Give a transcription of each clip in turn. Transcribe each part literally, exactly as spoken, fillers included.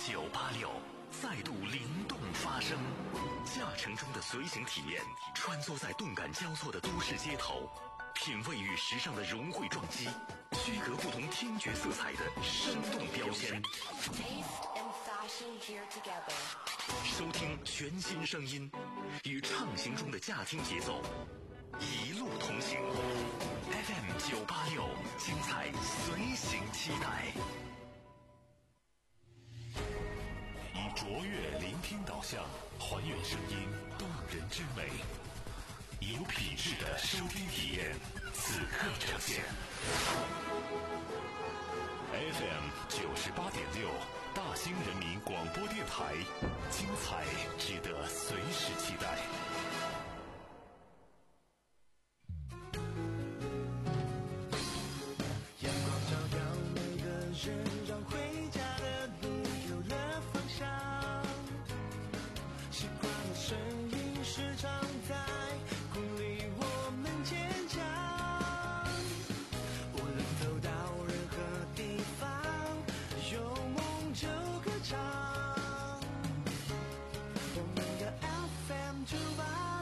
九八六再度灵动发声，驾乘中的随行体验，穿梭在动感交错的都市街头，品味与时尚的融汇撞击，区隔不同听觉色彩的生动标签。收听全新声音，与畅行中的驾听节奏，一路同行。F M 九八六，精彩随行期待。以卓越聆听导向，还原声音动人之美，有品质的收听体验，此刻呈现。F M 九十八点六，大兴人民广播电台，精彩值得随时期待。 阳光照耀每个人，让回家的路有了方向。习惯的声音时常在鼓励我们坚强。无论走到任何地方，有梦就歌唱。我们的 F M 九八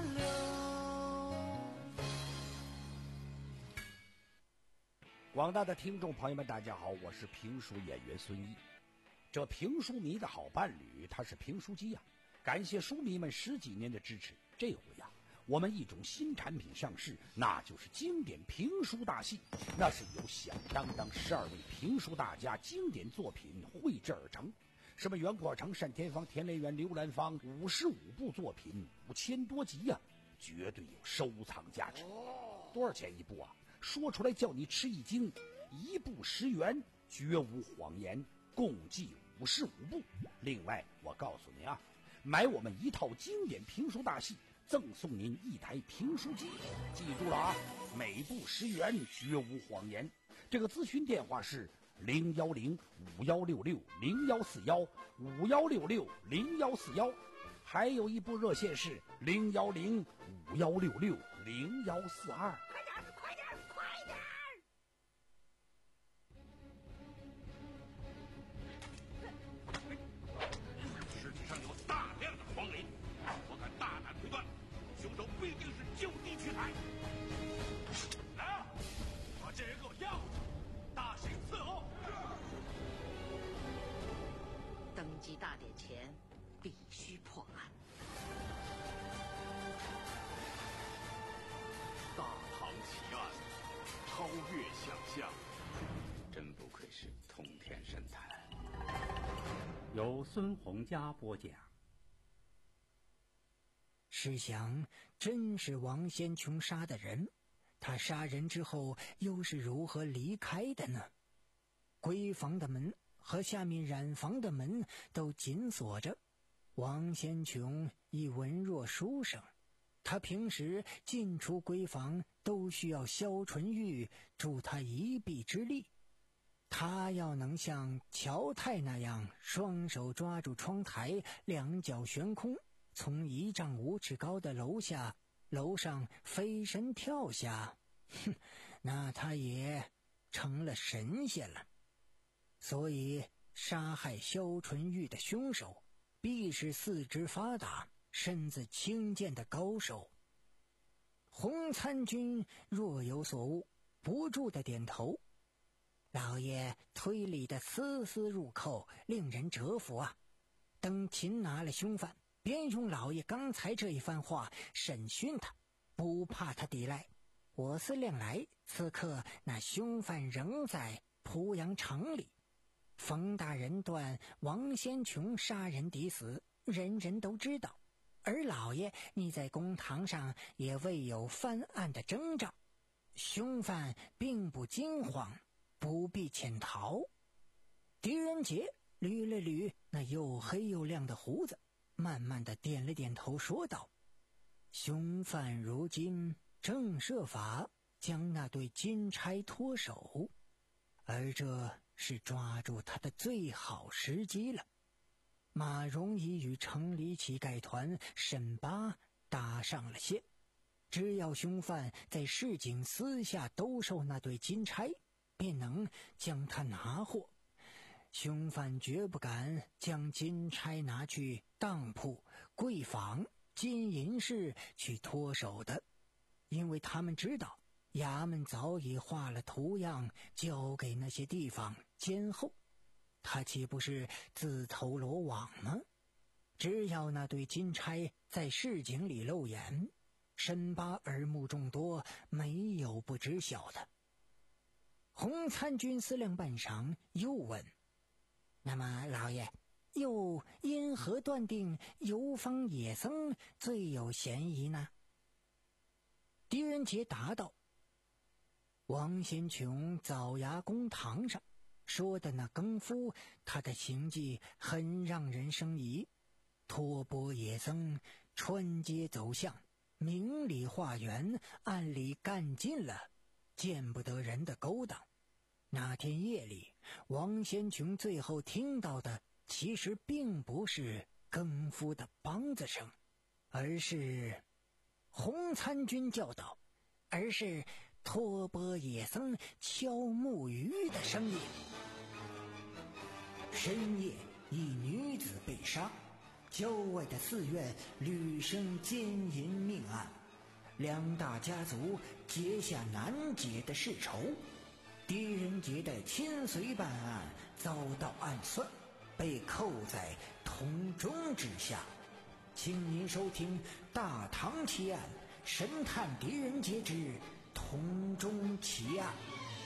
六。 广大的听众朋友们大家好，我是评书演员孙一。这评书迷的好伴侣他是评书机呀、啊，感谢书迷们十几年的支持。这回呀、啊，我们一种新产品上市，那就是经典评书大戏。那是由响当当十二位评书大家经典作品绘制而成，什么袁阔成、单田芳、田连元、刘兰芳，五十五部作品，五千多集呀、啊，绝对有收藏价值。多少钱一部啊？说出来叫你吃一惊，一部十元，绝无谎言，共计五十五部。另外我告诉您啊，买我们一套经典评书大戏，赠送您一台评书机。记住了啊，每部十元，绝无谎言。这个咨询电话是零幺零五幺六六零幺四幺五幺六六零幺四幺，还有一部热线是零幺零五幺六六零幺四二。 快点，快点，快点！ 尸体上有大量的黄磷，我敢大胆推断，凶手必定是就地取材。来啊，把这人给我要住，大刑伺候。 登基大典前必须破案。 大唐奇案，超越想象，真不愧是通天神探。 由孙洪佳播讲。 试想，真是王先琼杀的人，他杀人之后又是如何离开的呢？闺房的门和下面染房的门都紧锁着，王先琼亦文弱书生，他平时进出闺房都需要萧纯玉助他一臂之力。他要能像乔太那样双手抓住窗台，两脚悬空，从一丈五尺高的楼下楼上飞身跳下，哼，那他也成了神仙了。所以杀害萧纯玉的凶手必是四肢发达身子轻健的高手。洪参军若有所悟，不住的点头。老爷推理的丝丝入扣，令人折服啊。等擒拿了凶犯，便用老爷刚才这一番话审讯他，不怕他抵赖。我思量来，此刻那凶犯仍在濮阳城里。冯大人断王先琼杀人抵死，人人都知道，而老爷你在公堂上也未有翻案的征兆，凶犯并不惊慌，不必潜逃。狄仁杰捋了捋那又黑又亮的胡子，慢慢的点了点头，说道：凶犯如今正设法将那对金钗脱手，而这是抓住他的最好时机了。马荣已与城里乞丐团沈八搭上了线，只要凶犯在市井私下兜售那对金钗，便能将他拿获。 凶犯绝不敢将金钗拿去当铺、柜坊、金银室去脱手的，因为他们知道衙门早已画了图样交给那些地方监候，他岂不是自投罗网吗？只要那对金钗在市井里露眼，沈巴耳目众多，没有不知晓的。洪参军思量半晌，又问：那么老爷又因何断定游方野僧最有嫌疑呢？狄仁杰答道：王先琼枣衙公堂上说的那更夫，他的行迹很让人生疑。托钵野僧穿街走巷，明里化缘，暗里干尽了见不得人的勾当。那天夜里，王先琼最后听到的其实并不是更夫的梆子声，而是洪参军叫道，而是托钵野僧敲木鱼的声音。深夜，一女子被杀，郊外的寺院屡生奸淫命案，两大家族结下难解的世仇。狄仁杰的亲随办案遭到暗算，被扣在铜钟之下。请您收听《大唐奇案》，神探狄仁杰之铜钟奇案。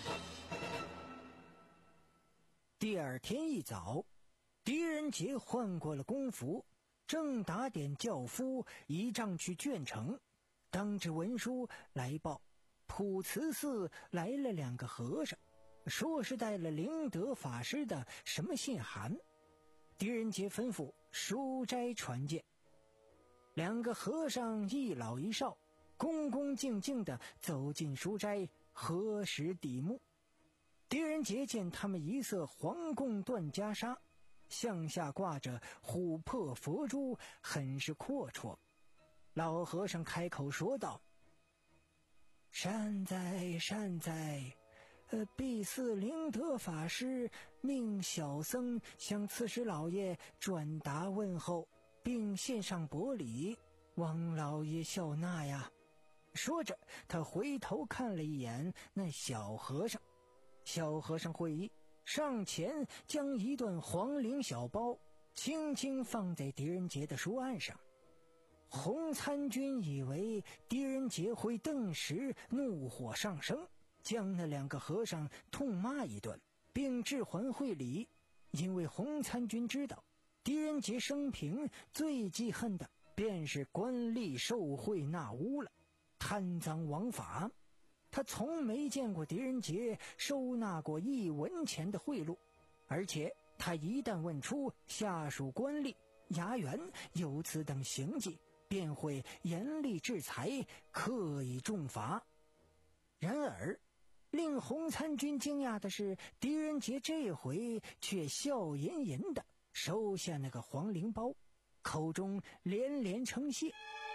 第二天一早，狄仁杰换过了公服，正打点轿夫仪仗去鄄城，当值文书来报，普慈寺来了两个和尚，说是带了灵德法师的什么信函。狄仁杰吩咐书斋传见。两个和尚一老一少，恭恭敬敬地走进书斋，合十抵目。狄仁杰见他们一色黄贡缎袈裟，向下挂着琥珀佛珠，很是阔绰。老和尚开口说道：善哉善哉，呃，毕寺灵德法师命小僧向刺史老爷转达问候，并献上薄礼，望老爷笑纳呀。说着，他回头看了一眼那小和尚，小和尚会意，上前将一段黄绫小包轻轻放在狄仁杰的书案上。洪参军以为狄仁杰会顿时怒火上升，将那两个和尚痛骂一顿，并致还会礼。因为洪参军知道狄仁杰生平最记恨的便是官吏受贿纳污了，贪赃枉法。他从没见过狄仁杰收纳过一文钱的贿赂，而且他一旦问出下属官吏、衙员有此等行迹，便会严厉制裁，刻以重罚。然而令洪参军惊讶的是，狄仁杰这回却笑吟吟地收下那个黄绫包，口中连连称谢。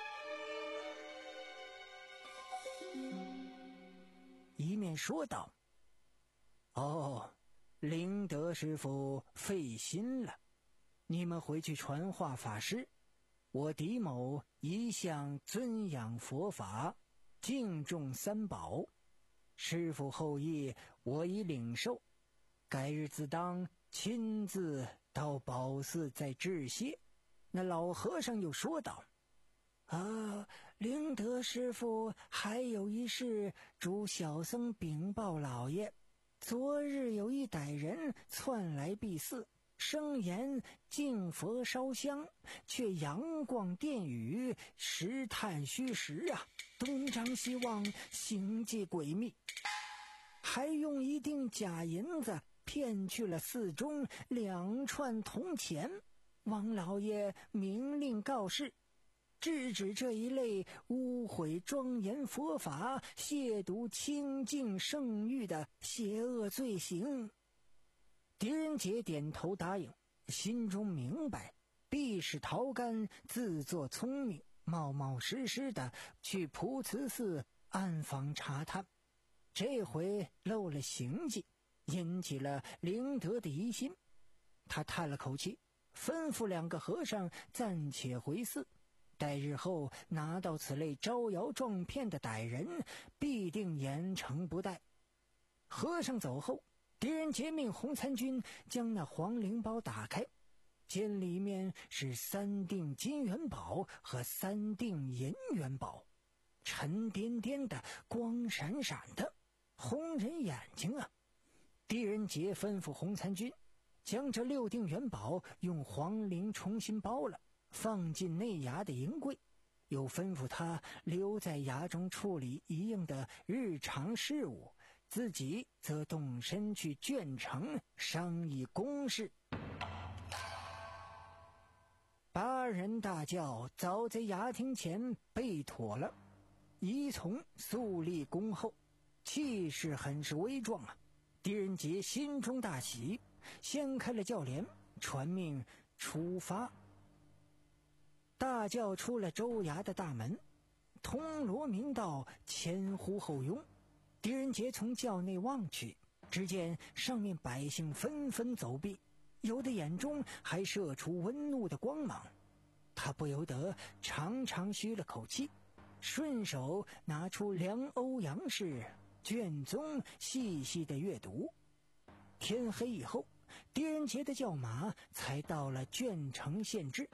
一面说道：哦，灵德师傅费心了，你们回去传话法师，我狄某一向尊仰佛法，敬重三宝，师傅后意我已领受，改日自当亲自到宝寺再致谢。那老和尚又说道：啊，灵德师傅还有一事嘱小僧禀报老爷。昨日有一歹人窜来敝寺，声言敬佛烧香，却阳光殿宇，实探虚实啊，东张西望，行迹诡秘，还用一锭假银子骗去了寺中两串铜钱。王老爷明令告示，制止这一类污毁庄严佛法、亵渎清净圣域的邪恶罪行。狄仁杰点头答应，心中明白必是陶干自作聪明，冒冒失失的去普慈寺暗访查探，这回漏了行迹，引起了灵德的疑心。 他叹了口气，吩咐两个和尚暂且回寺，待日后拿到此类招摇撞骗的歹人，必定严惩不贷。和尚走后，狄仁杰命洪参军将那黄灵包打开，见里面是三锭金元宝和三锭银元宝，沉甸甸的，光闪闪的，红人眼睛啊！狄仁杰吩咐洪参军将这六锭元宝用黄绫重新包了，放进内衙的银柜，又吩咐他留在衙中处理一应的日常事务，自己则动身去鄄城商议公事。八人大轿早在衙厅前备妥了，仪从肃立恭候，气势很是威壮啊！狄仁杰心中大喜，掀开了轿帘，传命出发。大轿出了州衙的大门，铜锣鸣道，前呼后拥。狄仁杰从轿内望去，只见上面百姓纷纷走避，有的眼中还射出温怒的光芒。他不由得长长吁了口气，顺手拿出梁欧阳氏卷宗细细的阅读。天黑以后，狄仁杰的轿马才到了鄄城县治。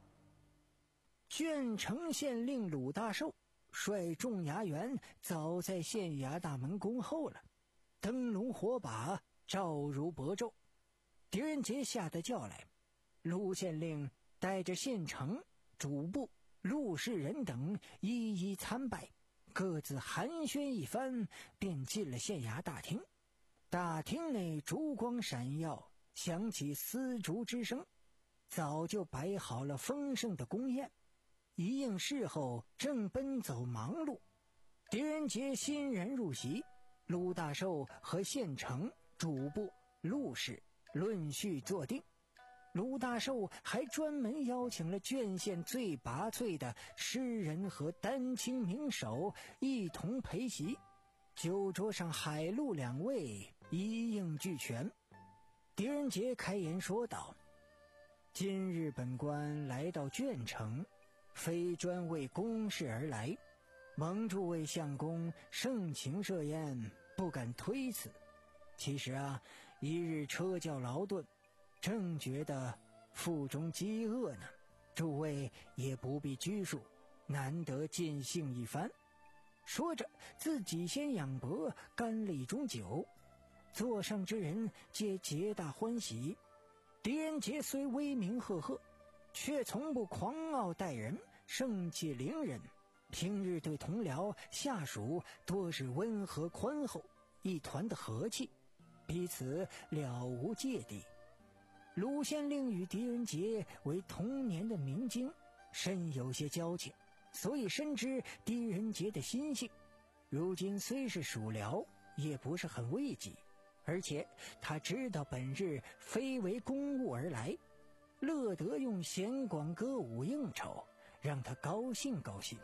鄄城县令鲁大寿率众衙员早在县衙大门恭候了，灯笼火把照如薄昼。狄仁杰下得轿来，鲁县令带着县城、主簿、陆氏人等一一参拜，各自寒暄一番，便进了县衙大厅。大厅内烛光闪耀，响起丝竹之声，早就摆好了丰盛的宫宴。一应事后正奔走忙碌，狄仁杰欣然入席，鲁大寿和县城、主簿、陆氏论叙坐定。鲁大寿还专门邀请了鄄县最拔萃的诗人和丹青名手一同陪席，酒桌上海陆两位一应俱全。狄仁杰开言说道：今日本官来到鄄城，非专为公事而来，蒙诸位相公盛情设宴，不敢推辞。其实啊，一日车轿劳顿，正觉得腹中饥饿呢，诸位也不必拘束，难得尽兴一番。说着，自己先仰脖干了一盅酒，座上之人皆皆大欢喜。狄仁杰虽威名赫赫，却从不狂傲待人，盛气凌人。平日对同僚下属多是温和宽厚，一团的和气，彼此了无芥蒂。鲁县令与狄仁杰为同年的明经，深有些交情，所以深知狄仁杰的心性。如今虽是属僚，也不是很畏惧，而且他知道本日非为公务而来，乐得用弦广歌舞应酬，让他高兴高兴。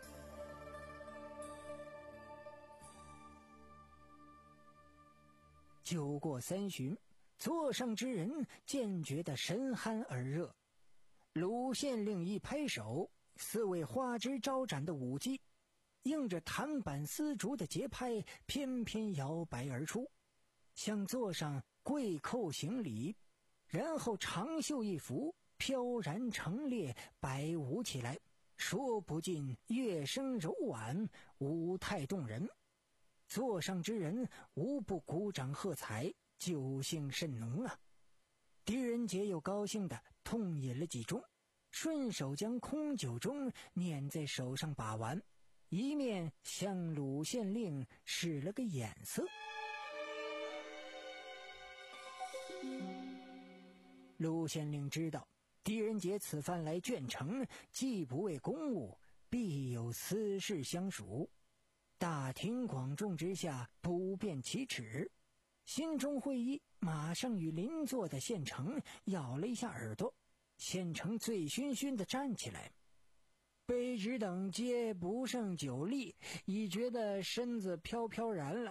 酒过三巡，座上之人渐觉得神酣而热。鲁县令一拍手，四位花枝招展的舞姬应着弹板丝竹的节拍，翩翩摇摆而出，向座上跪叩行礼，然后长袖一拂，飘然成列，摆舞起来，说不尽乐声柔婉，舞态动人。座上之人无不鼓掌喝彩，酒兴甚浓啊！狄仁杰又高兴地痛饮了几盅，顺手将空酒盅捻在手上把玩，一面向鲁县令使了个眼色。鲁县令知道狄仁杰此番来鄄城，既不为公务，必有私事相属，大庭广众之下不便启齿，心中会意，马上与邻座的县城咬了一下耳朵。县城醉醺醺地站起来，卑职等皆不胜酒力，已觉得身子飘飘然了，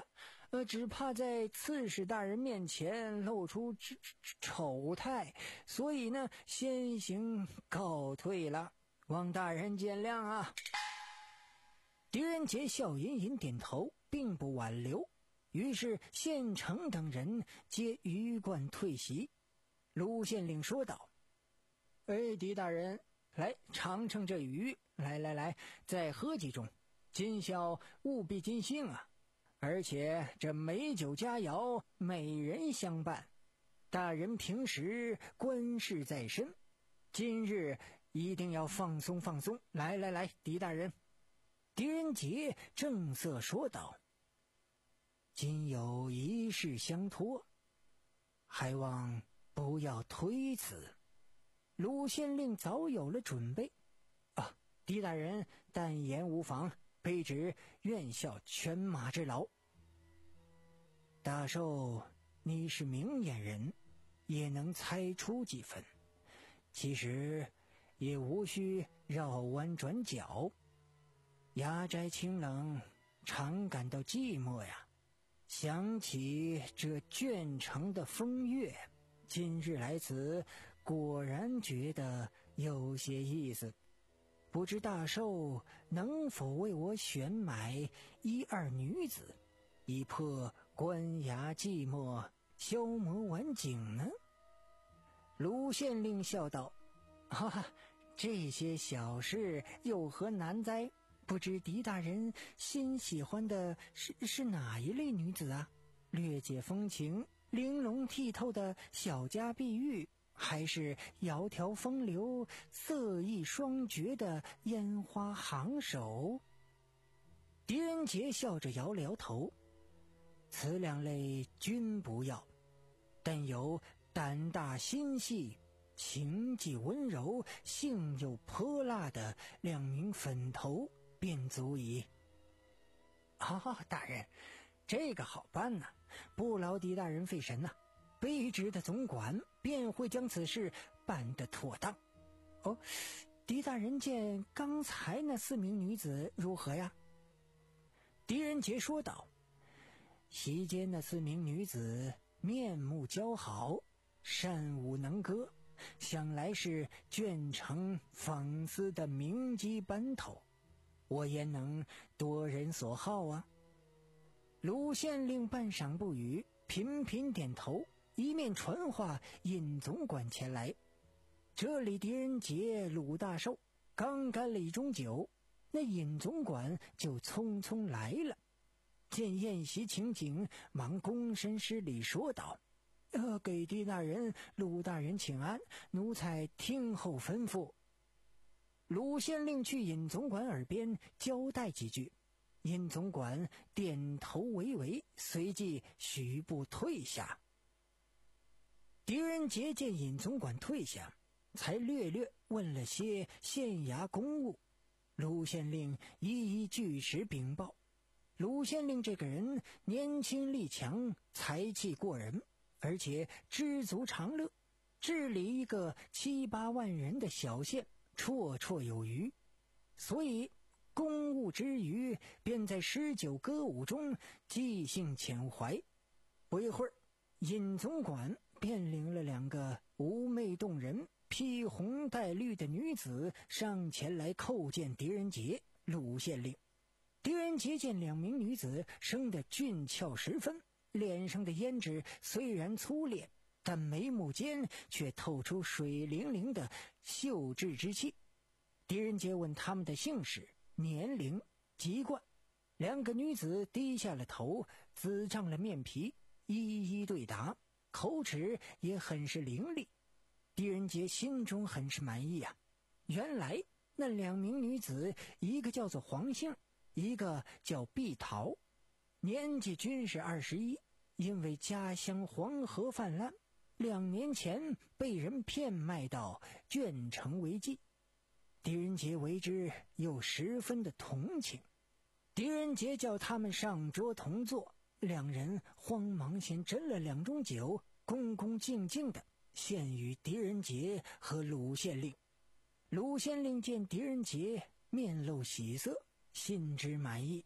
呃，只怕在刺史大人面前露出丑态，所以呢，先行告退了，望大人见谅啊。狄仁杰笑吟吟点头，并不挽留。于是县城等人皆鱼贯退席。卢县令说道：哎，狄大人，来尝尝这鱼，来来来，再喝几盅，今宵务必尽兴啊！而且这美酒佳肴，美人相伴，大人平时官事在身，今日一定要放松放松。来来来，狄大人。狄仁杰正色说道：今有一事相托，还望不要推辞。鲁县令早有了准备。啊，狄大人但言无妨，卑职愿效犬马之劳。大寿，你是明眼人，也能猜出几分，其实也无需绕弯转角。衙斋清冷，常感到寂寞呀。想起这卷城的风月，今日来此，果然觉得有些意思。不知大寿能否为我选买一二女子，以破官衙寂寞，消磨晚景呢？卢县令笑道：哈哈，这些小事有何难哉？不知狄大人心喜欢的是是哪一类女子啊？略解风情、玲珑剔透的小家碧玉，还是窈窕风流、色艺双绝的烟花行首？狄仁杰笑着摇了摇头：此两类均不要，但有胆大心细、情既温柔、性又泼辣的两名粉头便足矣。啊，大人，这个好办呐、啊，不劳狄大人费神呐、啊，卑职的总管便会将此事办得妥当。哦，狄大人见刚才那四名女子如何呀？狄仁杰说道：席间那四名女子面目姣好，善舞能歌，想来是卷城纺丝的名机班头，我焉能夺人所好啊？鲁县令半晌不语，频频点头，一面传话尹总管前来。这里狄仁杰、鲁大寿刚干了一盅酒，那尹总管就匆匆来了。见宴席情景，忙躬身施礼说道：呃，给狄大人、鲁大人请安，奴才听候吩咐。鲁县令去尹总管耳边交代几句，尹总管点头为为，随即许步退下。狄仁杰见尹总管退下，才略略问了些县衙公务，鲁县令一一据实禀报。鲁县令这个人年轻力强，才气过人，而且知足常乐，治理一个七八万人的小县绰绰有余，所以公务之余便在诗酒歌舞中即兴遣怀。不一会儿，尹总管便领了两个妩媚动人、披红戴绿的女子上前来叩见狄仁杰、鲁县令。狄仁杰见两名女子生得俊俏十分，脸上的胭脂虽然粗劣，但眉目间却透出水灵灵的秀质之气。狄仁杰问他们的姓氏、年龄、籍贯，两个女子低下了头，紫胀了面皮，一一对答，口齿也很是伶俐。狄仁杰心中很是满意啊，原来那两名女子，一个叫做黄杏，一个叫碧桃，年纪均是二十一，因为家乡黄河泛滥，两年前被人骗卖到卷城为妓。狄仁杰为之又十分的同情，狄仁杰叫他们上桌同坐，两人慌忙先斟了两盅酒，恭恭敬敬的献与狄仁杰和鲁县令。鲁县令见狄仁杰面露喜色，心知满意，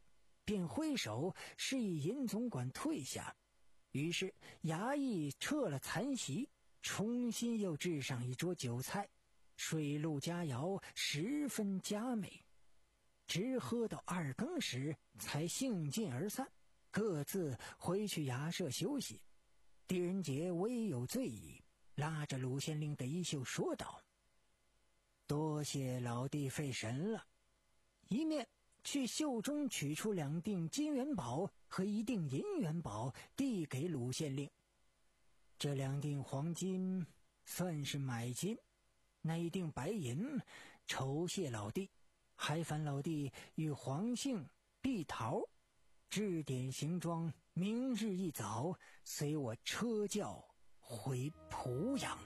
便挥手示意尹总管退下。于是衙役撤了残席，重新又置上一桌酒菜，水陆佳肴，十分佳美。直喝到二更时才兴尽而散，各自回去衙舍休息。狄仁杰微有醉意，拉着鲁县令的衣袖说道：多谢老弟费神了。一面去袖中取出两锭金元宝和一锭银元宝，递给鲁县令。这两锭黄金算是买金，那一锭白银酬谢老弟，还烦老弟与黄杏、碧桃置点行装，明日一早随我车轿回濮阳。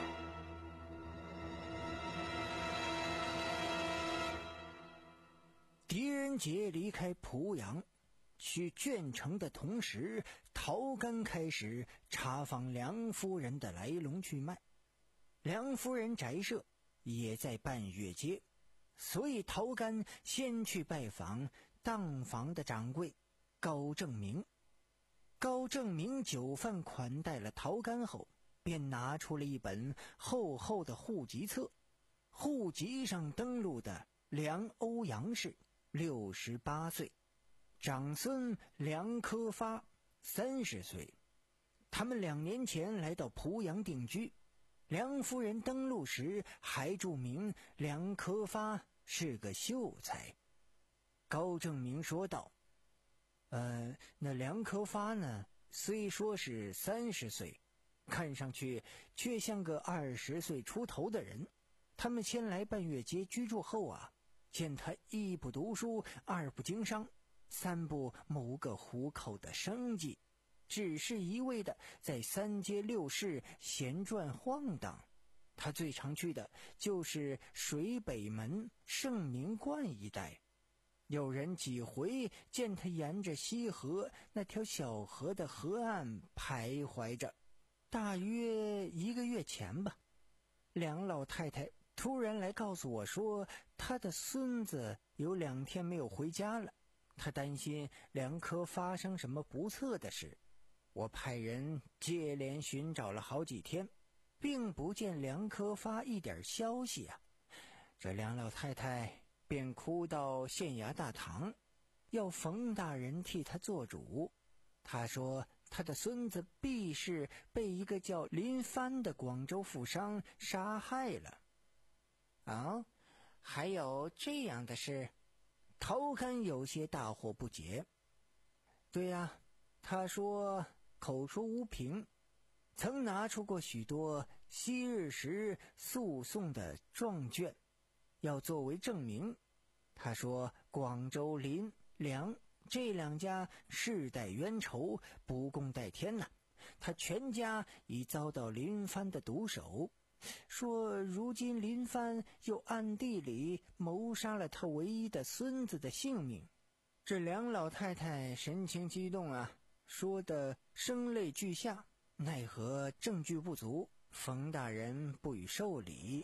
狄仁杰离开濮阳去鄄城的同时，陶干开始查访梁夫人的来龙去脉。梁夫人宅舍也在半月街，所以陶干先去拜访当房的掌柜高正明。高正明酒饭款待了陶干后，便拿出了一本厚厚的户籍册，户籍上登录的梁欧阳氏六十八岁，长孙梁科发三十岁。他们两年前来到濮阳定居，梁夫人登录时还注明梁科发是个秀才。高正明说道：呃，那梁科发呢，虽说是三十岁，看上去却像个二十岁出头的人。他们先来半月街居住后啊，见他一不读书，二不经商，三不谋个糊口的生计，只是一味的在三街六市闲转晃荡。他最常去的就是水北门、圣明观一带。有人几回见他沿着西河那条小河的河岸徘徊着。大约一个月前吧，梁老太太突然来告诉我说，他的孙子有两天没有回家了，他担心梁科发生什么不测的事。我派人接连寻找了好几天，并不见梁科发一点消息啊。这梁老太太便哭到县衙大堂，要冯大人替他做主。他说他的孙子必是被一个叫林帆的广州富商杀害了。啊，还有这样的事？陶干有些大惑不解。对呀、啊，他说口说无凭，曾拿出过许多昔日时诉讼的状卷，要作为证明。他说广州林、梁这两家世代冤仇，不共戴天呐、啊。他全家已遭到林帆的毒手，说如今林帆又暗地里谋杀了他唯一的孙子的性命。这梁老太太神情激动啊，说得声泪俱下，奈何证据不足，冯大人不予受理。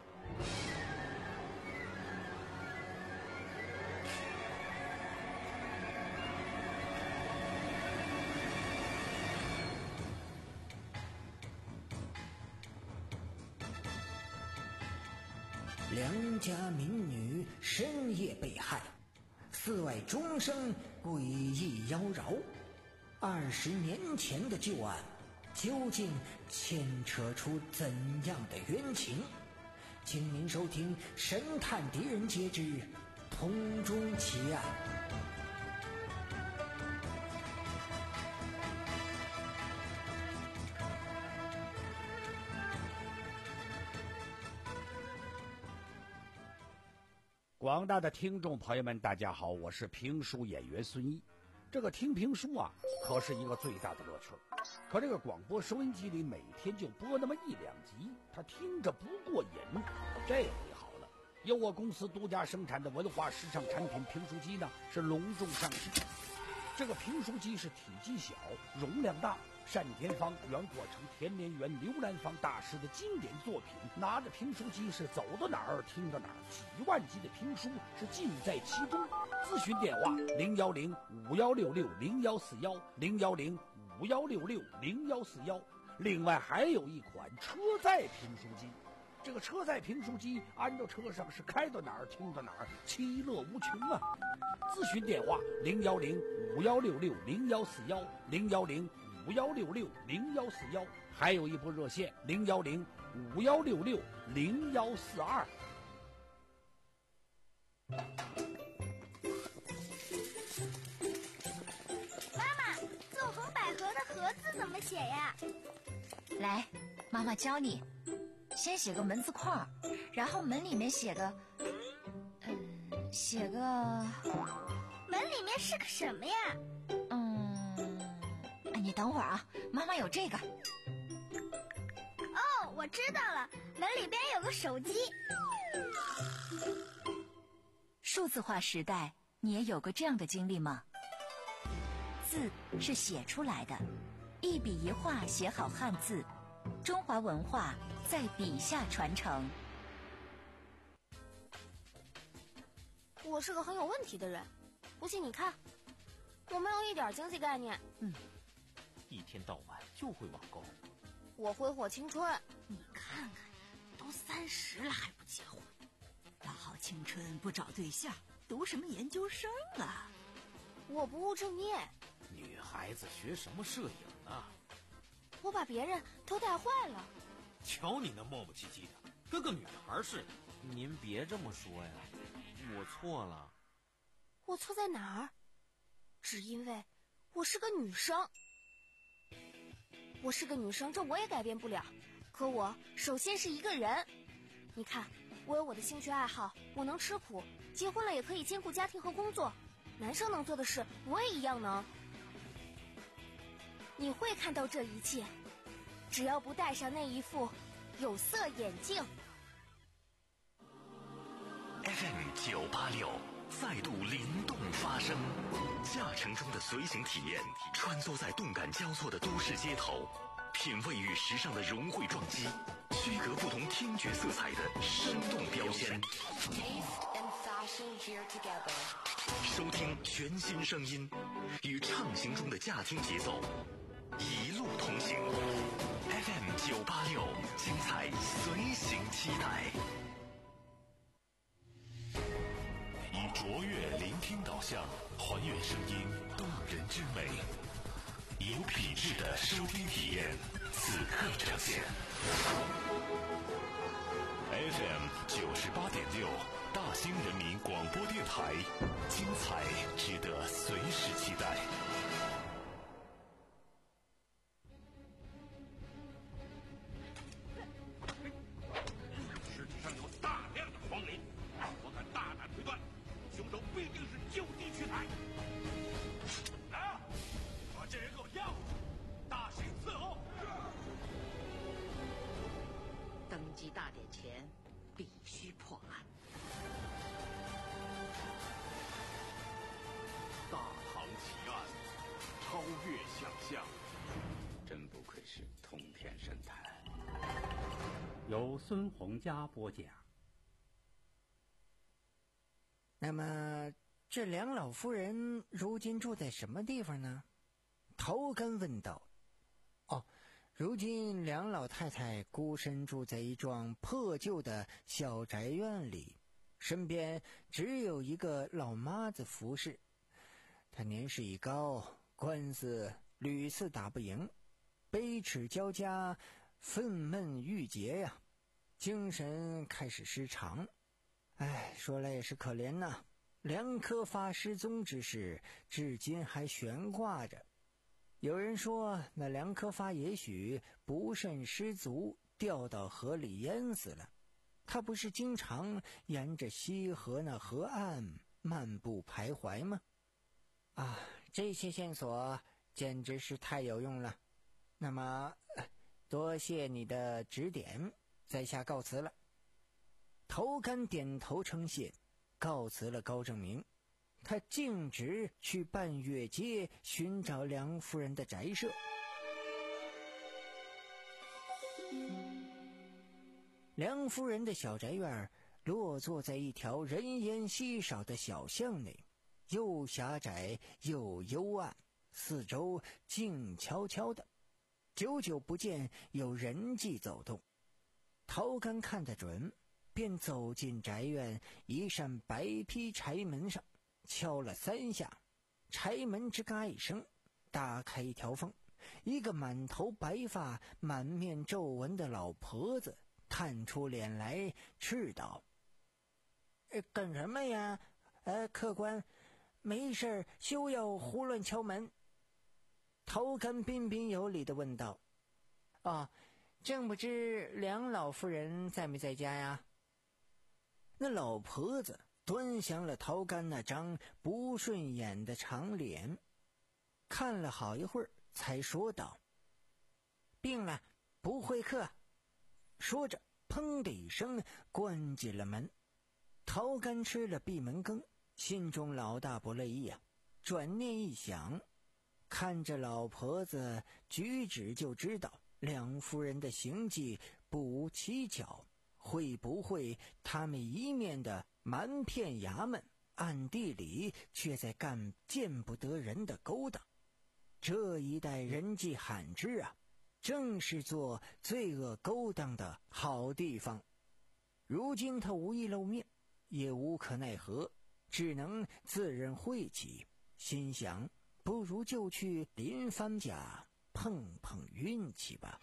梁家民女深夜被害，寺外钟声诡异妖娆。二十年前的旧案，究竟牵扯出怎样的冤情？请您收听《神探狄仁杰之潼中奇案》。 广大的听众朋友们，大家好，我是评书演员孙一。这个听评书啊，可是一个最大的乐趣。可这个广播收音机里每天就播那么一两集，他听着不过瘾。这回好了，由我公司独家生产的文化时尚产品评书机呢，是隆重上市。这个评书机是体积小、容量大， 单田芳原过成天连园刘兰芳大师的经典作品，拿着评书机是走到哪儿听到哪儿，几万集的评书是尽在其中。咨询电话零幺零五幺六六零幺四幺零幺零五幺六六零幺四幺。另外还有一款车载评书机，这个车载评书机安到车上是开到哪儿听到哪儿，其乐无穷啊！咨询电话零幺零五幺六六零幺四幺零幺零五幺六六零幺四幺，还有一部热线零幺零五幺六六零幺四二。 妈妈，纵横捭阖的阖字怎么写呀？ 来，妈妈教你。先写个门字框，然后门里面写个，嗯，写个。 门里面是个什么呀？ 嗯，哎，你等会儿啊，妈妈有这个。 哦，我知道了，门里边有个手机。 数字化时代，你也有过这样的经历吗？字是写出来的，一笔一画写好汉字，中华文化在笔下传承。 我是个很有问题的人，不信你看，我没有一点经济概念。 嗯，一天到晚就会网购。 我挥霍青春。 你看看，都三十了还不结婚，大好青春不找对象，读什么研究生啊？ 我不务正业。 女孩子学什么摄影啊？ 我把别人都带坏了。 瞧你那磨磨唧唧的，跟个女孩似的。 您别这么说呀，我错了。 我错在哪儿？只因为我是个女生。我是个女生，这我也改变不了。可我首先是一个人。你看，我有我的兴趣爱好，我能吃苦，结婚了也可以兼顾家庭和工作。男生能做的事，我也一样能。你会看到这一切，只要不戴上那一副有色眼镜。 F M 九八六再度灵动发声，驾乘中的随行体验，穿梭在动感交错的都市街头，品味与时尚的融汇撞击，区隔不同听觉色彩的生动标签。收听全新声音，与畅行中的驾听节奏，一路同行。F M 九八六，精彩随行期待。以卓越聆听导向，还原声音动人之美，有品质的收听体验，此刻呈现。F M 九十八点六，大兴人民广播电台，精彩值得随时期待。 尸体上有大量的黄磷，我敢大胆推断，凶手必定是就地取材。来啊，把这人给我要住，大刑伺候。 登基大典前必须破案。 大唐奇案，超越想象， 真不愧是通天神探。 由孙洪佳播讲。 那么这梁老夫人如今住在什么地方呢？头根问道。哦，如今梁老太太孤身住在一幢破旧的小宅院里，身边只有一个老妈子服侍。她年事已高，官司屡次打不赢，悲齿交加，愤懑郁结呀，精神开始失常。哎，说来也是可怜呐，梁科发失踪之事至今还悬挂着。有人说那梁科发也许不慎失足掉到河里淹死了，他不是经常沿着西河那河岸漫步徘徊吗？啊，这些线索简直是太有用了。那么多谢你的指点，在下告辞了。头干点头称谢，告辞了高正明。他径直去半月街寻找梁夫人的宅舍。 梁夫人的小宅院落坐在一条人烟稀少的小巷内，又狭窄又幽暗，四周静悄悄的，久久不见有人迹走动。陶干看得准，便走进宅院一扇白坯柴门上，敲了三下，柴门吱嘎一声，打开一条缝，一个满头白发满面皱纹的老婆子探出脸来斥道：呃干什么呀？呃客官，没事休要胡乱敲门。陶干彬彬有礼地问道：哦，正不知梁老夫人在没在家呀？那老婆子端详了陶干那张不顺眼的长脸，看了好一会儿才说道：病了，不会客。说着砰的一声关紧了门。陶干吃了闭门羹，心中老大不乐意呀、啊，转念一想，看着老婆子举止就知道梁夫人的行迹不无蹊跷，会不会他们一面的瞒骗衙门，暗地里却在干见不得人的勾当？这一带人迹罕至啊，正是做罪恶勾当的好地方。如今他无意露面，也无可奈何，只能自认晦气，心想不如就去林帆家碰碰运气吧。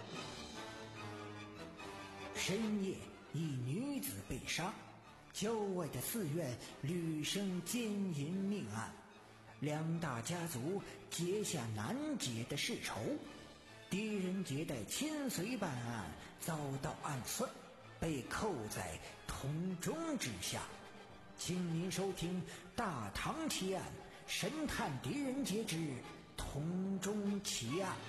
深夜，一女子被杀，郊外的寺院屡生奸淫命案，两大家族结下难解的世仇，狄仁杰的亲随办案遭到暗算，被扣在铜钟之下。请您收听《大唐奇案》，神探狄仁杰之铜钟奇案。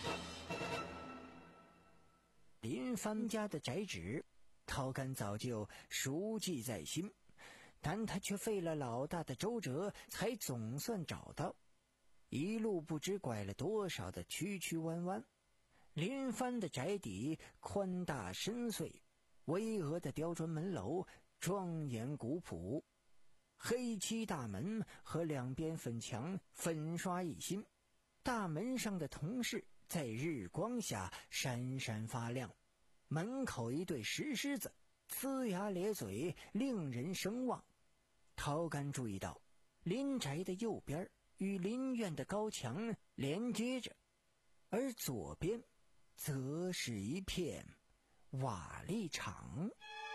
林帆家的宅址，陶干早就熟记在心，但他却费了老大的周折，才总算找到。一路不知拐了多少的曲曲弯弯。林帆的宅邸宽大深邃，巍峨的雕砖门楼庄严古朴，黑漆大门和两边粉墙粉刷一新，大门上的铜饰在日光下闪闪发亮，门口一对石狮子呲牙咧嘴，令人生望。陶干注意到林宅的右边与林院的高墙连接着，而左边则是一片瓦砾场。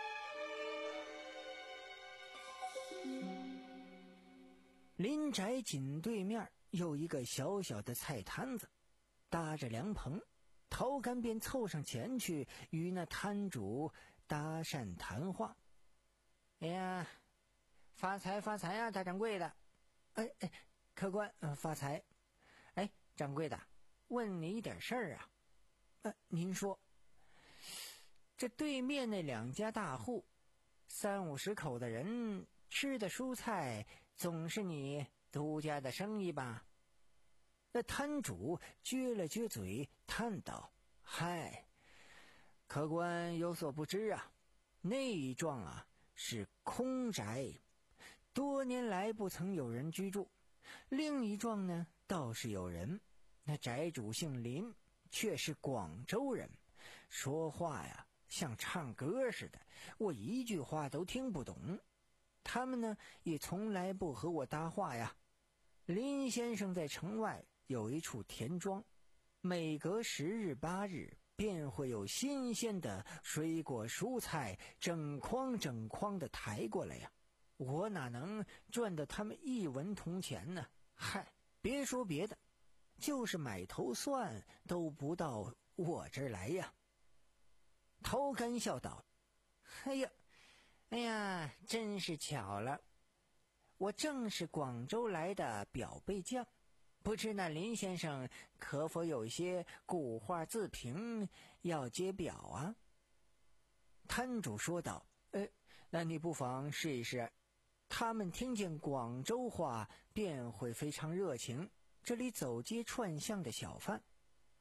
林宅紧对面有一个小小的菜摊子，搭着凉棚，陶干便凑上前去与那摊主搭讪谈话。哎呀，发财发财啊，大掌柜的！哎哎，客官、呃、发财。哎，掌柜的，问你一点事儿啊。呃，您说。这对面那两家大户，三五十口的人吃的蔬菜，总是你独家的生意吧？那摊主撅了撅嘴，叹道：嗨，客官有所不知啊，那一幢啊是空宅，多年来不曾有人居住。另一幢呢倒是有人，那宅主姓林，却是广州人，说话呀像唱歌似的，我一句话都听不懂。他们呢也从来不和我搭话呀。林先生在城外有一处田庄，每隔十日八日便会有新鲜的水果蔬菜整筐整筐的抬过来呀，我哪能赚得他们一文铜钱呢？嗨，别说别的，就是买头蒜都不到我这儿来呀。陶干笑道：哎呀哎呀，真是巧了，我正是广州来的表背匠，不知那林先生可否有些古画字评要揭表啊？摊主说道：呃，那你不妨试一试，他们听见广州话便会非常热情。这里走街串巷的小贩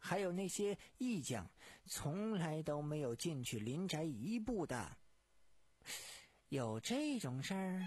还有那些义将，从来都没有进去林宅一步的。有这种事儿？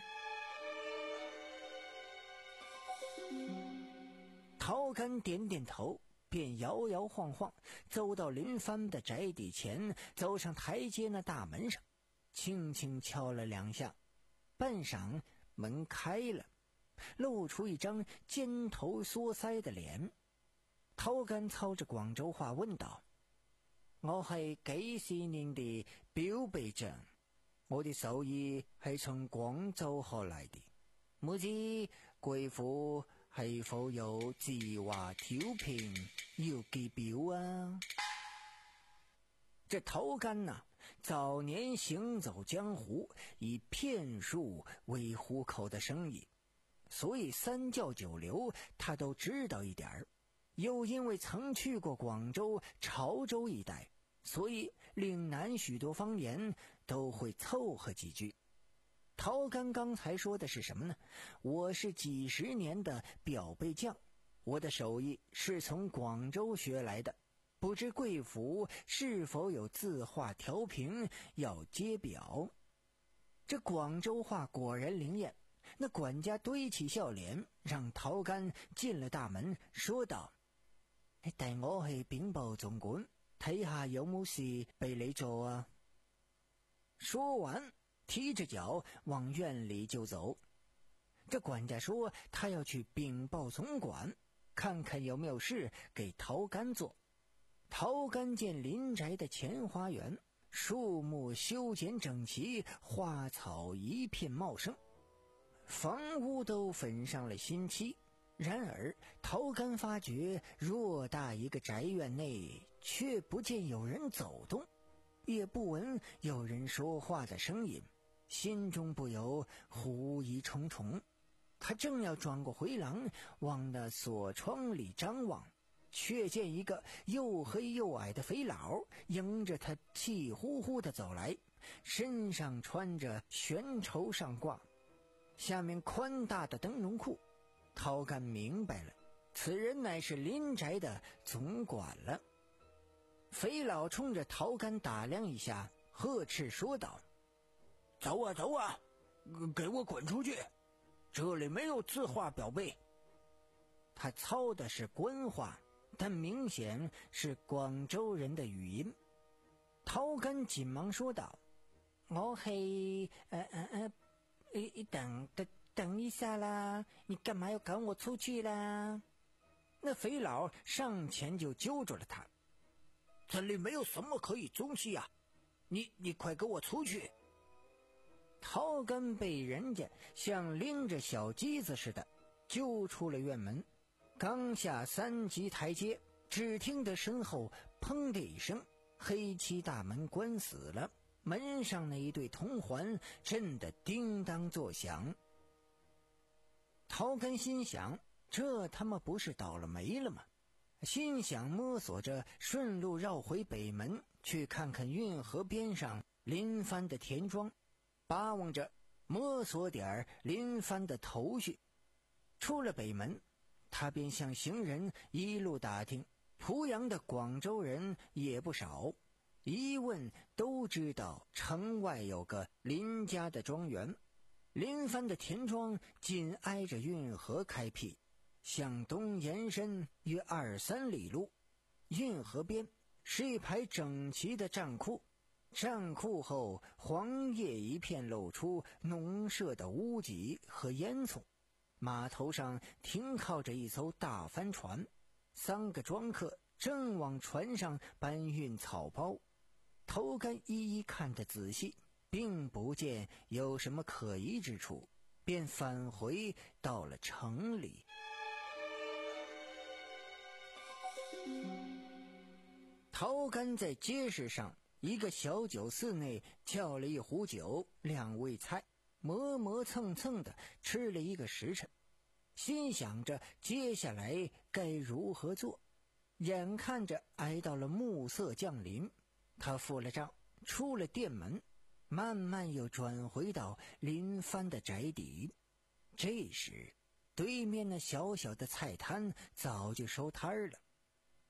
陶干点点头，便摇摇晃晃走到林帆的宅邸前，走上台阶那大门上，轻轻敲了两下，半晌门开了，露出一张尖头缩腮的脸。陶干操着广州话问道：我係幾十年的表妹長，我的手藝係從廣州學嚟的，唔知貴府係否有字畫調評要記表啊？这陶干呐、啊，早年行走江湖，以骗术为糊口的生意，所以三教九流他都知道一点儿。又因为曾去过广州、潮州一带，所以岭南许多方言都会凑合几句。陶干刚才说的是什么呢？我是几十年的表背匠，我的手艺是从广州学来的，不知贵府是否有字画调评要揭表。这广州话果然灵验，那管家堆起笑脸，让陶干进了大门，说道：帶我去稟報總管，睇下有冇事俾你做啊。說完提着腳往院里就走。这管家說他要去稟報總管，看看有沒有事給陶干做。陶干見林宅的前花園，樹木修剪整齊，花草一片茂盛，房屋都粉上了新漆。然而陶干发觉偌大一个宅院内却不见有人走动，也不闻有人说话的声音，心中不由狐疑重重。他正要转过回廊往那锁窗里张望，却见一个又黑又矮的肥佬迎着他气呼呼地走来，身上穿着悬绸上褂，下面宽大的灯笼裤。陶干明白了，此人乃是林宅的总管了。肥佬冲着陶干打量一下，呵斥说道：走啊走啊，给我滚出去，这里没有字画表背。他操的是官话，但明显是广州人的语音。陶干紧忙说道：我係呃呃呃等等等一下啦，你干嘛要赶我出去啦？那肥佬上前就揪住了他：这里没有什么可以东西啊，你你快给我出去。陶干被人家像拎着小鸡子似的揪出了院门，刚下三级台阶，只听得身后砰的一声，黑漆大门关死了，门上那一对铜环震得叮当作响。陶干心想，这他妈不是倒了霉了吗？心想摸索着顺路绕回北门，去看看运河边上林帆的田庄，巴望着摸索点林帆的头绪。出了北门，他便向行人一路打听，濮阳的广州人也不少，一问都知道城外有个林家的庄园。林帆的田庄紧挨着运河开辟，向东延伸约二三里路。运河边是一排整齐的战库，战库后黄叶一片露出农舍的屋脊和烟囱。码头上停靠着一艘大帆船，三个庄客正往船上搬运草包。陶干一一看得仔细，并不见有什么可疑之处，便返回到了城里。陶干在街市上一个小酒肆内叫了一壶酒，两味菜，磨磨蹭蹭的吃了一个时辰，心想着接下来该如何做。眼看着挨到了暮色降临，他付了账，出了店门，慢慢又转回到林帆的宅邸。这时对面那小小的菜摊早就收摊了，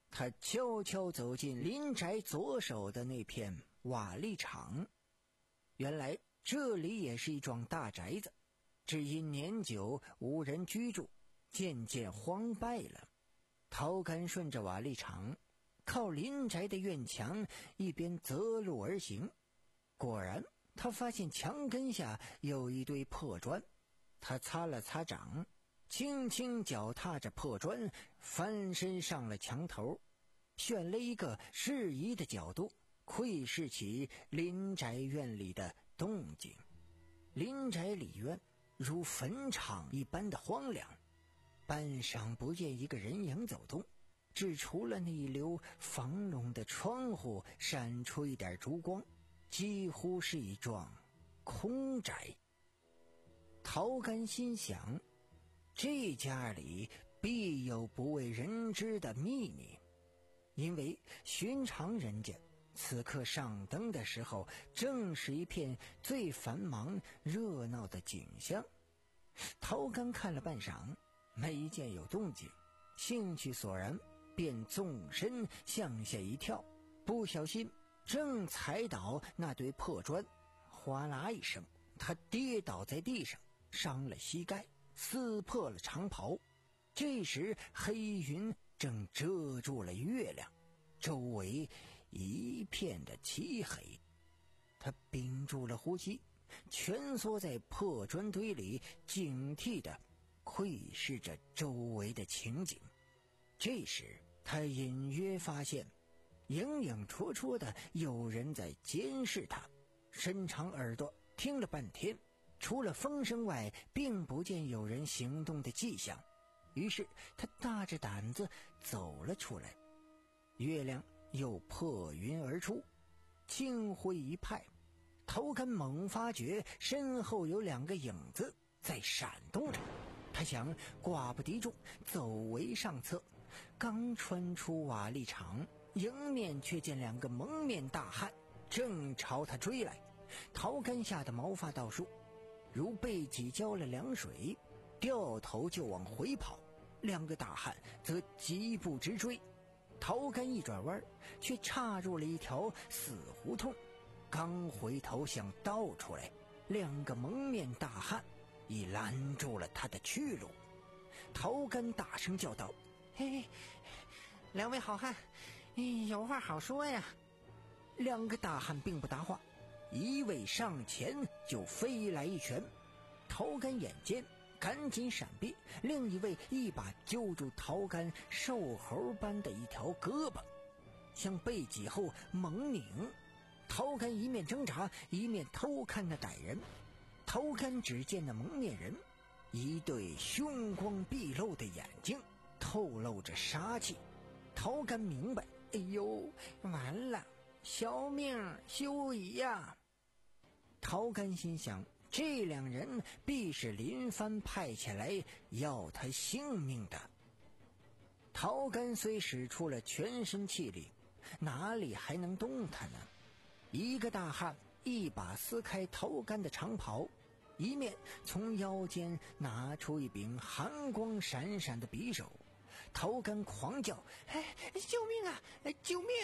他悄悄走进林宅左手的那片瓦砾场。原来这里也是一幢大宅子，只因年久无人居住，渐渐荒败了。陶干顺着瓦砾场，靠林宅的院墙一边择路而行。果然他发现墙根下有一堆破砖，他擦了擦掌，轻轻脚踏着破砖，翻身上了墙头，选了一个适宜的角度，窥视起林宅院里的动静。林宅里院如坟场一般的荒凉，半晌不见一个人影走动，只除了那一溜房笼的窗户闪出一点烛光，几乎是一幢空宅。陶干心想，这家里必有不为人知的秘密，因为寻常人家此刻上灯的时候，正是一片最繁忙热闹的景象。陶干看了半晌，没见有动静，兴趣索然，便纵身向下一跳，不小心正踩倒那堆破砖，哗啦一声，他跌倒在地上，伤了膝盖，撕破了长袍。这时黑云正遮住了月亮，周围一片的漆黑。他屏住了呼吸，蜷缩在破砖堆里，警惕地窥视着周围的情景。这时他隐约发现影影绰绰的有人在监视他，伸长耳朵听了半天，除了风声外，并不见有人行动的迹象。于是他大着胆子走了出来。月亮又破云而出，清辉一派。陶干猛发觉身后有两个影子在闪动着，他想寡不敌众，走为上策。刚穿出瓦砾场，迎面却见两个蒙面大汉正朝他追来。陶干吓得毛发倒竖，如被挤浇了凉水，掉头就往回跑。两个大汉则疾步直追。陶干一转弯，却岔入了一条死胡同，刚回头想倒出来，两个蒙面大汉已拦住了他的去路。陶干大声叫道：嘿，两位好汉，有话好说呀。两个大汉并不答话，一位上前就飞来一拳。陶干眼尖，赶紧闪避，另一位一把揪住陶干瘦猴般的一条胳膊，向背脊后猛拧。陶干一面挣扎，一面偷看那歹人。陶干只见那蒙面人一对凶光毕露的眼睛，透露着杀气。陶干明白，哎呦，完了，小命休矣呀！陶干心想，这两人必是林帆派遣来要他性命的。陶干虽使出了全身气力，哪里还能动弹呢？一个大汉一把撕开陶干的长袍，一面从腰间拿出一柄寒光闪闪的匕首。陶干狂叫：哎，救命啊，救命！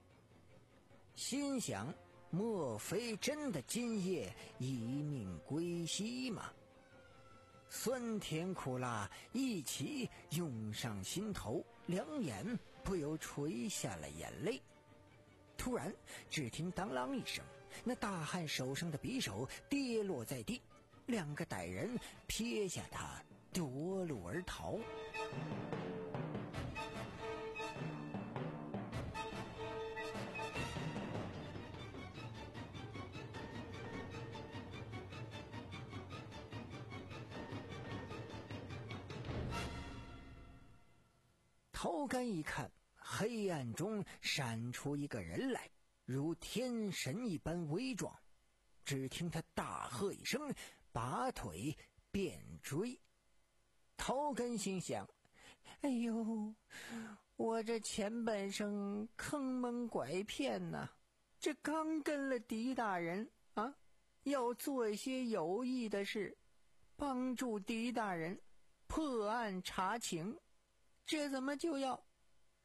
心想，莫非真的今夜一命归西吗？酸甜苦辣一起涌上心头，两眼不由垂下了眼泪。突然只听当啷一声，那大汉手上的匕首跌落在地，两个歹人撇下他夺路而逃。陶干一看，黑暗中闪出一个人来，如天神一般威壮。只听他大喝一声，拔腿便追。陶干心想，哎呦，我这前半生坑蒙拐骗呐，这刚跟了狄大人啊，要做一些有益的事，帮助狄大人破案查情，这怎么就要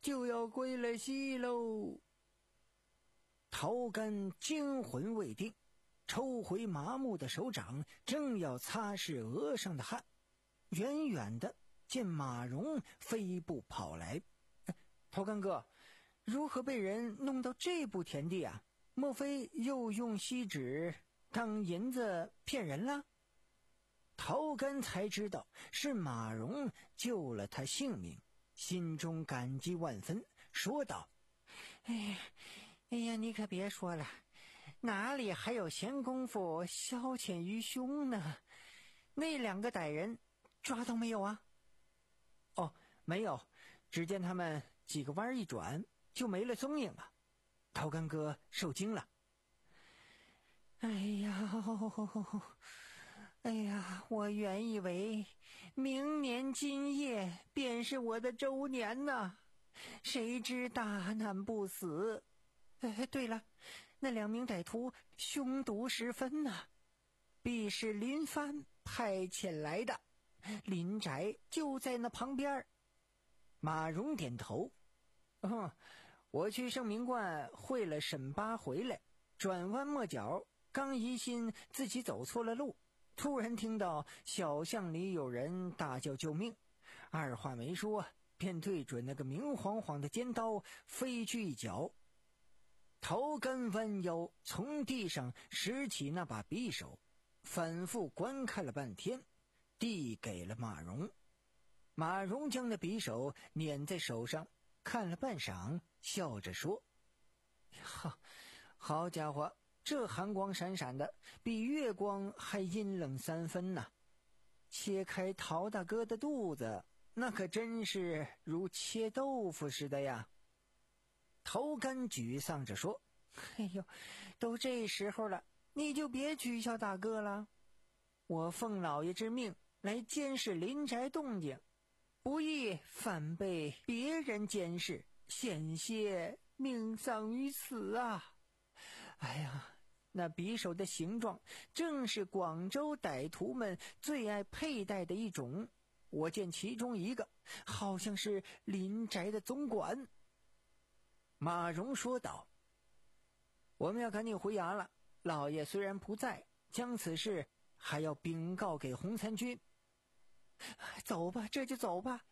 就要归了西喽。陶干惊魂未定，抽回麻木的手掌，正要擦拭额上的汗，远远的见马蓉飞步跑来。陶干哥，如何被人弄到这步田地啊？莫非又用锡纸当银子骗人了？陶干才知道是马蓉救了他性命，心中感激万分，说道：哎呀，哎呀，你可别说了，哪里还有闲工夫消遣于胸呢？那两个歹人抓到没有啊？哦，没有，只见他们几个弯一转就没了踪影了。陶干哥受惊了。哎呀，哎呀，我原以为明年今夜便是我的周年呐，谁知大难不死。哎，对了，那两名歹徒凶毒十分呐，必是林帆派遣来的，林宅就在那旁边。马蓉点头，嗯，我去圣明观会了沈八回来，转弯抹角，刚疑心自己走错了路，突然听到小巷里有人大叫救命，二话没说便对准那个明晃晃的尖刀飞去一脚。陶干弯腰从地上拾起那把匕首，反复观看了半天，递给了马蓉。马蓉将那匕首捻在手上，看了半晌，笑着说：哈，好家伙，这寒光闪闪的，比月光还阴冷三分呢。切开陶大哥的肚子，那可真是如切豆腐似的呀。陶干沮丧着说：哎呦，都这时候了，你就别取笑大哥了。我奉老爷之命来监视林宅动静，不意反被别人监视，险些命丧于此啊！哎呀，那匕首的形状正是广州歹徒们最爱佩戴的一种，我见其中一个好像是林宅的总管。马蓉说道：我们要赶紧回衙了，老爷虽然不在，将此事还要禀告给红参军。走吧，这就走吧。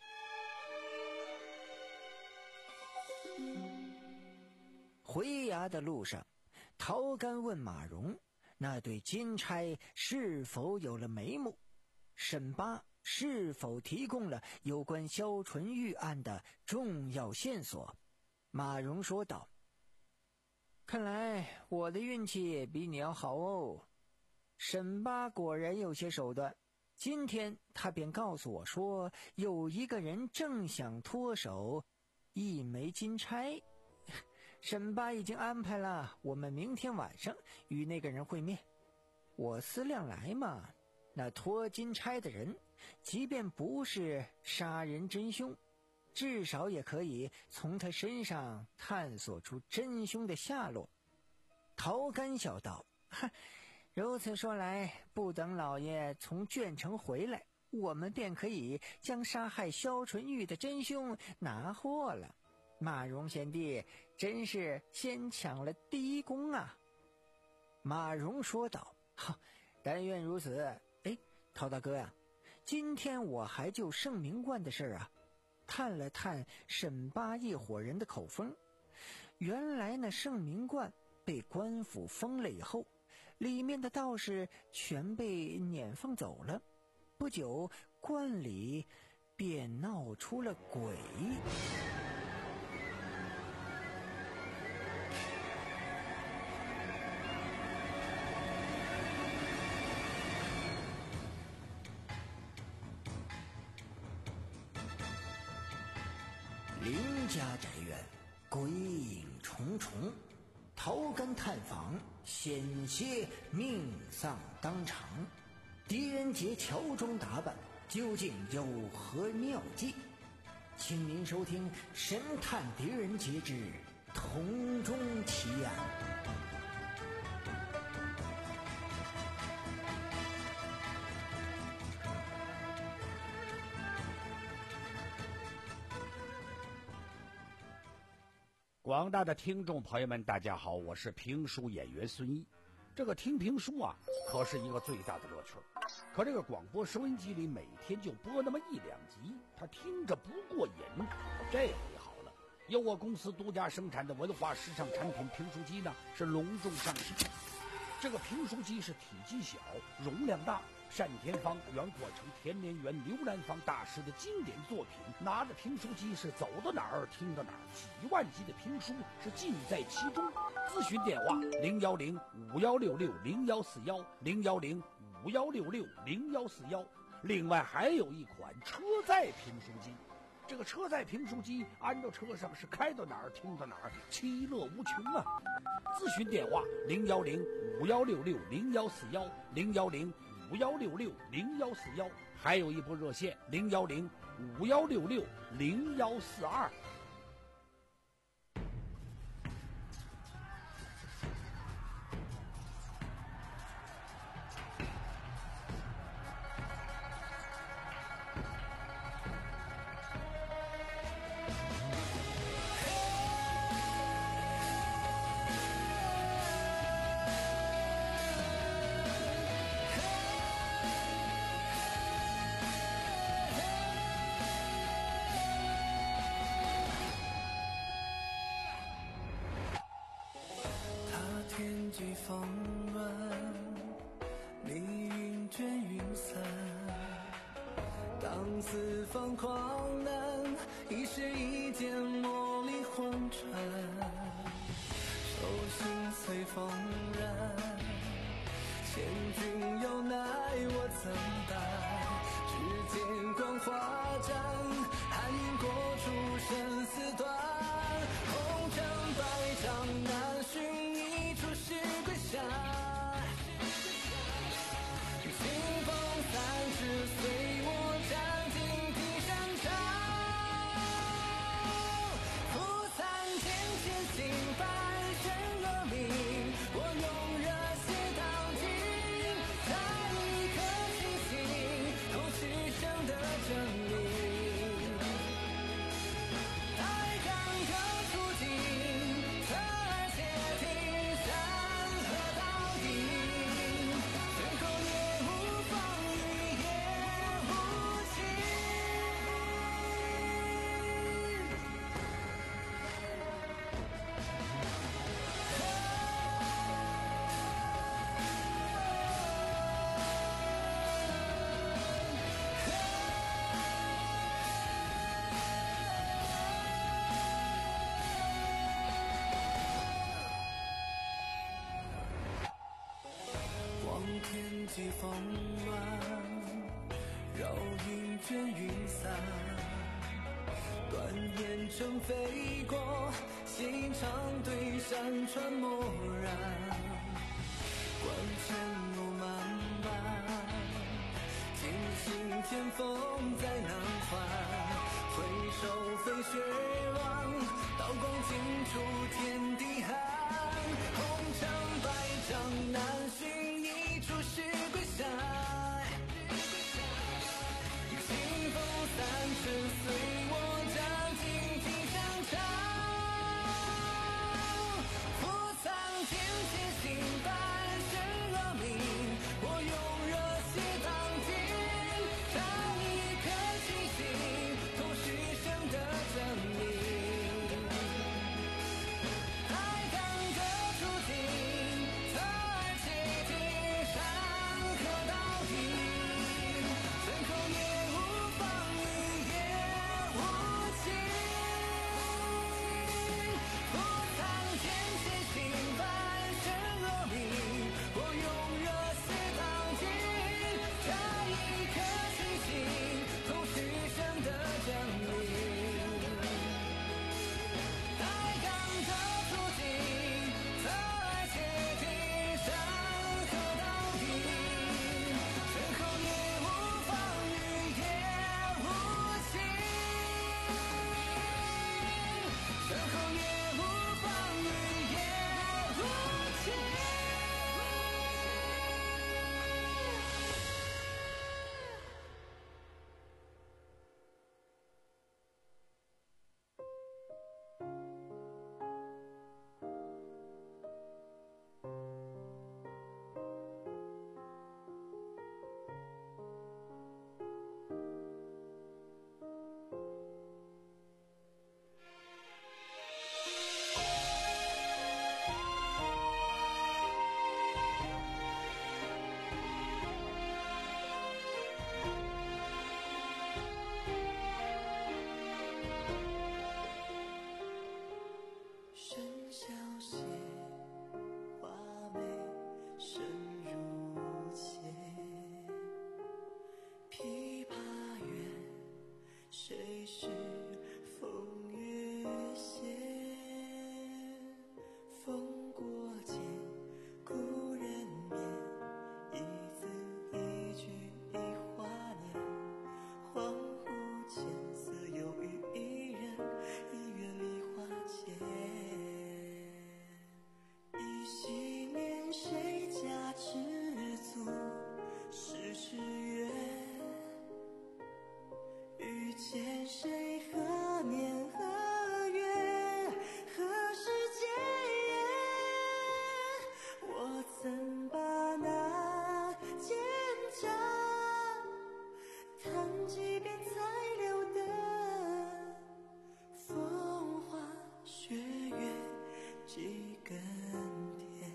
回衙的路上，陶干问马蓉那对金钗是否有了眉目，沈八是否提供了有关萧纯玉案的重要线索。马蓉说道：看来我的运气比你要好哦。沈八果然有些手段，今天他便告诉我说，有一个人正想脱手一枚金钗。沈八已经安排了，我们明天晚上与那个人会面。我思量来嘛，那脱金钗的人，即便不是杀人真凶，至少也可以从他身上探索出真凶的下落。陶干笑道：如此说来，不等老爷从卷城回来，我们便可以将杀害萧纯玉的真凶拿获了。马蓉贤弟真是先抢了第一功啊。马蓉说道：但愿如此。哎，陶大哥呀，今天我还就圣明观的事啊探了探沈八一伙人的口风，原来那圣明观被官府封了以后，里面的道士全被撵放走了，不久观里便闹出了鬼。林家宅院鬼影重重，陶干探访险些命丧当场。狄仁杰乔装打扮，究竟有何妙计？请您收听《神探狄仁杰之铜钟奇案》。 广大的听众朋友们，大家好，我是评书演员孙一。这个听评书啊，可是一个最大的乐趣。可这个广播收音机里每天就播那么一两集，他听着不过瘾。这回好了，由我公司独家生产的文化时尚产品评书机呢，是隆重上市。这个评书机是体积小，容量大，单田芳、袁阔成、田连元、刘兰芳大师的经典作品，拿着评书机是走到哪儿听到哪儿，几万集的评书是尽在其中。咨询电话零幺零五幺六六零幺四幺零幺零五幺六六零幺四幺。另外还有一款车载评书机，这个车载评书机安到车上是开到哪儿听到哪儿，其乐无穷啊！咨询电话零幺零五幺六六零幺四幺零幺零五幺六六零幺四幺，还有一部热线零幺零五幺六六零幺四二。 天际纷乱，密云卷云散，当四方狂澜，一时一剑魔力魂穿，手心随风燃，千军有奈我怎担？只见光华展，寒云过处生死断，红尘百丈难寻，一出是归山。清风三尺随我斩尽地山潮，扶残天前行百身恶名，我用热血当尽，在一颗星星，同是生的证明。抬杠可出尽，侧耳且听山河倒影，身后也无风雨也无情。望天际纷乱，绕云卷云散，断雁成飞过，心肠对山川漠然，观尘路漫漫，惊醒天风在南环，回首飞雪望，刀光尽处天地寒，红尘百丈难寻，一出是归山。清风三尺随我斩尽地山潮，扶残天前行百身恶名，我用热血当尽，在一颗星星，同是生的证明。抬杠可出尽，侧耳且听山河倒影，身后也无风雨也是风越线，风过境，故人面，一字一句一华年。恍惚间，似有遇一人，一月梨花间。一夕年，谁家知足？世事远，遇见谁？何年何月何时结缘？我曾把那蒹葭弹几遍才留得风花雪月几根天。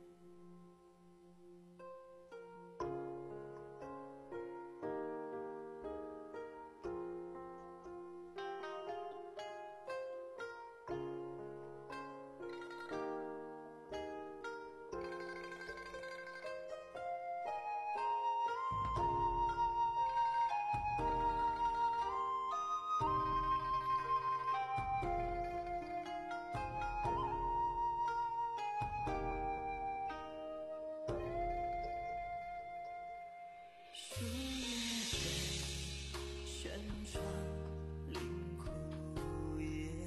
树叶深，轩窗临枯叶。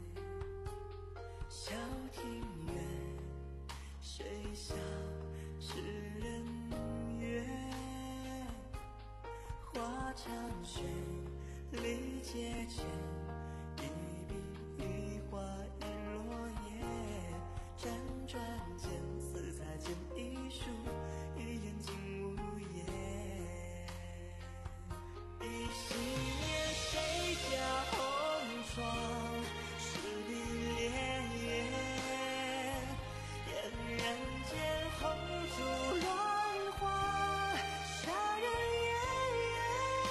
小庭院，谁笑痴人怨？花长轩，历阶前，一笔一画一落叶。辗转间，似裁剪一书，一眼竟无言。一夕年，谁家红窗十里莲？俨然间，红烛乱花，杀人烟。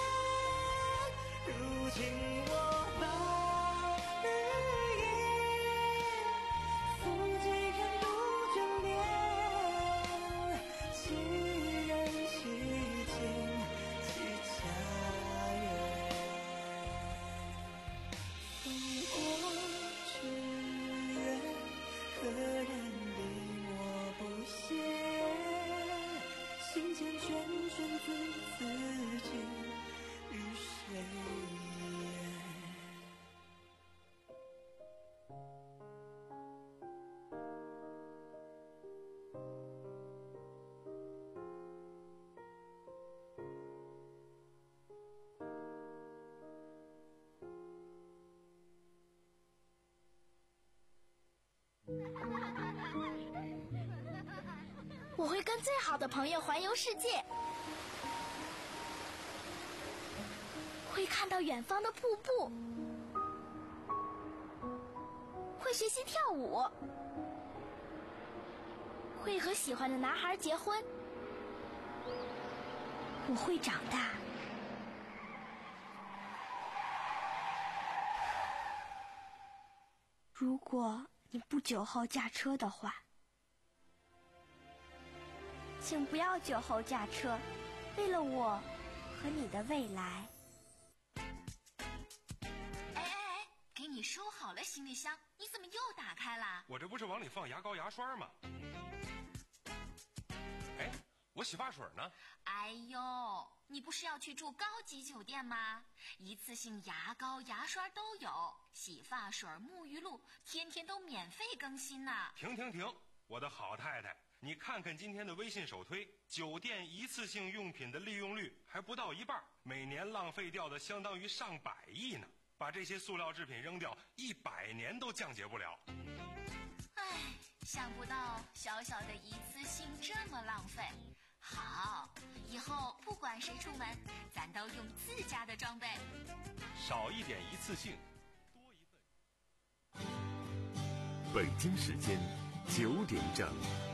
如今我把日夜，负几人独眷恋。几人凄静几家园？风过纸鸢，何人离我不歇？心间卷卷字字寄与谁言？ 我会跟最好的朋友环游世界，会看到远方的瀑布，会学习跳舞，会和喜欢的男孩结婚。我会长大。如果你不酒后驾车的话，请不要酒后驾车，为了我和你的未来。 哎哎哎，给你收好了行李箱，你怎么又打开了？ 我这不是往里放牙膏牙刷吗？哎，我洗发水呢？ 哎呦，你不是要去住高级酒店吗？一次性牙膏牙刷都有，洗发水沐浴露天天都免费更新呢。 停停停，我的好太太，你看看今天的微信首推，酒店一次性用品的利用率还不到一半，每年浪费掉的相当于上百亿呢。把这些塑料制品扔掉，一百年都降解不了。 唉，想不到小小的一次性这么浪费。好，以后不管谁出门，咱都用自家的装备。 少一点一次性，多一份。 北京时间九点整。